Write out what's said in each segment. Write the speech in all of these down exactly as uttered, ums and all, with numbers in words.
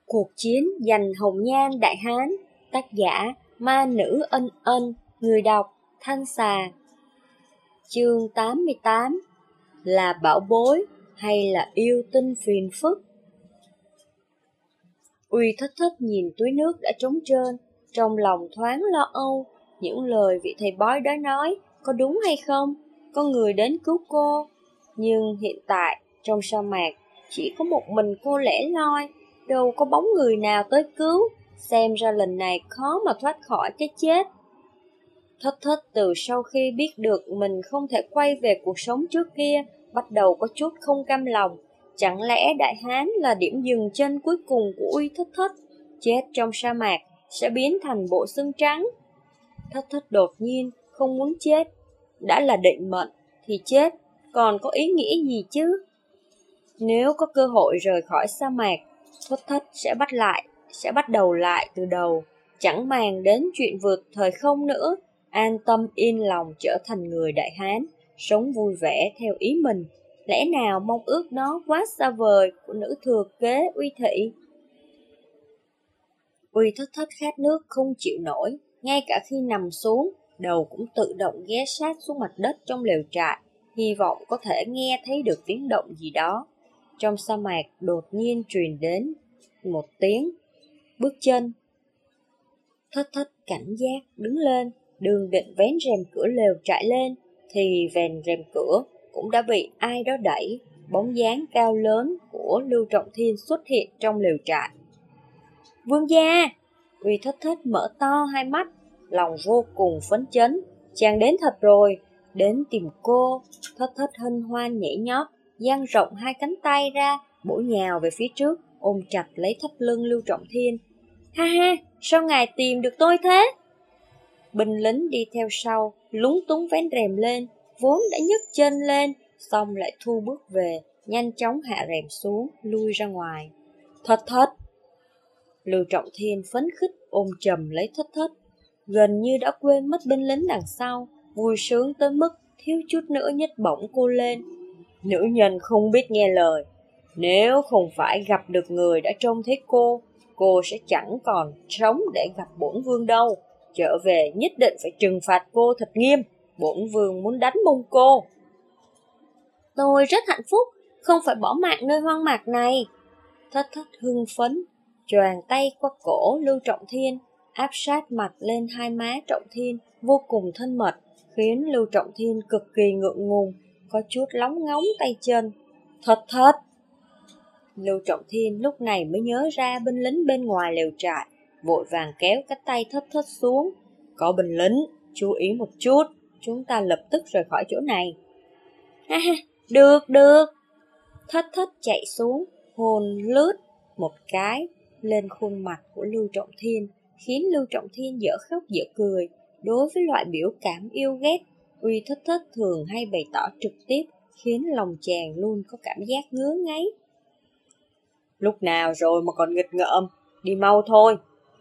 Cuộc chiến giành hồng nhan Đại Hán. Tác giả Ma Nữ Ân Ân. Người đọc Thanh Xà. Chương tám mươi tám. Là bảo bối hay là yêu tinh phiền phức? Uy Thất Thất nhìn túi nước đã trống trơn, trong lòng thoáng lo âu. Những lời vị thầy bói đó nói có đúng hay không? Có người đến cứu cô. Nhưng hiện tại trong sa mạc chỉ có một mình cô lẻ loi, đâu có bóng người nào tới cứu. Xem ra lần này khó mà thoát khỏi cái chết. Thất Thất từ sau khi biết được mình không thể quay về cuộc sống trước kia, bắt đầu có chút không cam lòng. Chẳng lẽ Đại Hán là điểm dừng chân cuối cùng của Uy Thất Thất? Chết trong sa mạc sẽ biến thành bộ xương trắng. Thất Thất đột nhiên không muốn chết. Đã là định mệnh thì chết còn có ý nghĩa gì chứ? Nếu có cơ hội rời khỏi sa mạc, Thất Thất sẽ bắt lại, sẽ bắt đầu lại từ đầu, chẳng màng đến chuyện vượt thời không nữa, an tâm yên lòng trở thành người Đại Hán, sống vui vẻ theo ý mình. Lẽ nào mong ước đó quá xa vời của nữ thừa kế Uy Thị? Uy Thất Thất khát nước không chịu nổi, ngay cả khi nằm xuống, đầu cũng tự động ghé sát xuống mặt đất trong lều trại, hy vọng có thể nghe thấy được tiếng động gì đó. Trong sa mạc đột nhiên truyền đến một tiếng bước chân. Thất Thất cảnh giác đứng lên, đường định vén rèm cửa lều trại lên, thì vèn rèm cửa cũng đã bị ai đó đẩy. Bóng dáng cao lớn của Lưu Trọng Thiên xuất hiện trong lều trại. Vương gia! Uy Thất Thất mở to hai mắt, lòng vô cùng phấn chấn. Chàng đến thật rồi, đến tìm cô. Thất Thất hân hoan nhảy nhót, dang rộng hai cánh tay ra, bổ nhào về phía trước, ôm chặt lấy thắt lưng Lưu Trọng Thiên. Ha ha, sao ngài tìm được tôi thế? Binh lính đi theo sau, lúng túng vén rèm lên, vốn đã nhấc chân lên, xong lại thu bước về, nhanh chóng hạ rèm xuống, lui ra ngoài. Thất Thất! Lưu Trọng Thiên phấn khích ôm chầm lấy Thất Thất, gần như đã quên mất binh lính đằng sau, vui sướng tới mức thiếu chút nữa nhấc bổng cô lên. Nữ nhân không biết nghe lời, nếu không phải gặp được người đã trông thấy cô, cô sẽ chẳng còn sống để gặp bổn vương đâu. Trở về nhất định phải trừng phạt cô thật nghiêm, bổn vương muốn đánh mông cô. Tôi rất hạnh phúc, không phải bỏ mạng nơi hoang mạc này. Thất Thất hưng phấn, choàng tay qua cổ Lưu Trọng Thiên, áp sát mặt lên hai má Trọng Thiên, vô cùng thân mật, khiến Lưu Trọng Thiên cực kỳ ngượng ngùng, có chút lóng ngóng tay chân. Thất Thất! Lưu Trọng Thiên lúc này mới nhớ ra binh lính bên ngoài lều trại, vội vàng kéo cái tay Thất Thất xuống. Có binh lính, chú ý một chút, chúng ta lập tức rời khỏi chỗ này. Ha ha, được, được. Thất Thất chạy xuống, hôn lướt một cái lên khuôn mặt của Lưu Trọng Thiên, khiến Lưu Trọng Thiên dở khóc dở cười. Đối với loại biểu cảm yêu ghét, Uy Thất Thất thường hay bày tỏ trực tiếp, khiến lòng chàng luôn có cảm giác ngứa ngáy. Lúc nào rồi mà còn nghịch ngợm, đi mau thôi.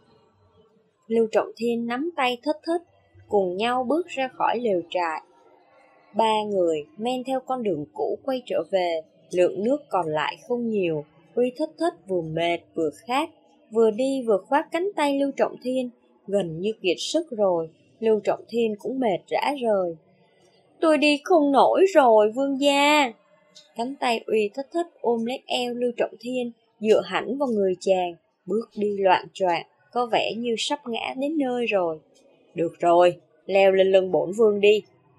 Lưu Trọng Thiên nắm tay Thất Thất, cùng nhau bước ra khỏi lều trại. Ba người men theo con đường cũ quay trở về, lượng nước còn lại không nhiều. Uy Thất Thất vừa mệt vừa khát, vừa đi vừa khoác cánh tay Lưu Trọng Thiên, gần như kiệt sức rồi. Lưu Trọng Thiên cũng mệt rã rời. Tôi đi không nổi rồi vương gia. Cánh tay Uy Thất Thất ôm lấy eo Lưu Trọng Thiên, dựa hẳn vào người chàng, bước đi loạn choạng, có vẻ như sắp ngã đến nơi rồi. Được rồi, leo lên lưng bổn vương đi.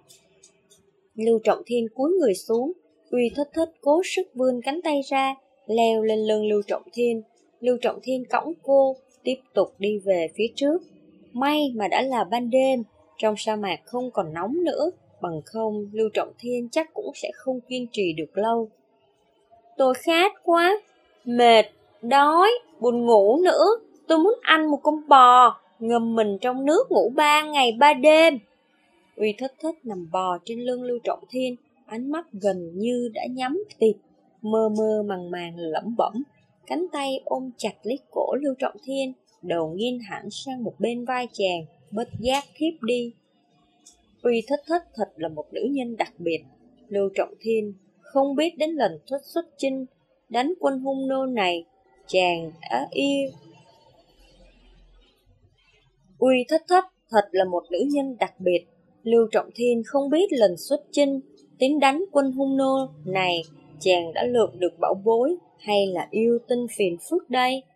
Lưu Trọng Thiên cúi người xuống, Uy Thất Thất cố sức vươn cánh tay ra, leo lên lưng Lưu Trọng Thiên. Lưu Trọng Thiên cõng cô, tiếp tục đi về phía trước. May mà đã là ban đêm, trong sa mạc không còn nóng nữa, bằng không Lưu Trọng Thiên chắc cũng sẽ không kiên trì được lâu. Tôi khát quá, mệt, đói, buồn ngủ nữa. Tôi muốn ăn một con bò, ngâm mình trong nước ngủ ba ngày ba đêm. Uy Thất Thất nằm bò trên lưng Lưu Trọng Thiên, ánh mắt gần như đã nhắm tịt, mơ mơ màng màng lẩm bẩm, cánh tay ôm chặt lấy cổ Lưu Trọng Thiên, đầu nghiêng hẳn sang một bên vai chàng, bất giác thiếp đi. Uy Thất Thất thật là một nữ nhân đặc biệt. Lưu Trọng Thiên không biết đến lần xuất xuất chinh đánh quân hung nô này, chàng đã yêu. Uy Thất Thất thật là một nữ nhân đặc biệt. Lưu Trọng Thiên không biết lần xuất chinh tính đánh quân hung nô này chàng đã lượm được bảo bối hay là yêu tinh phiền phức đây.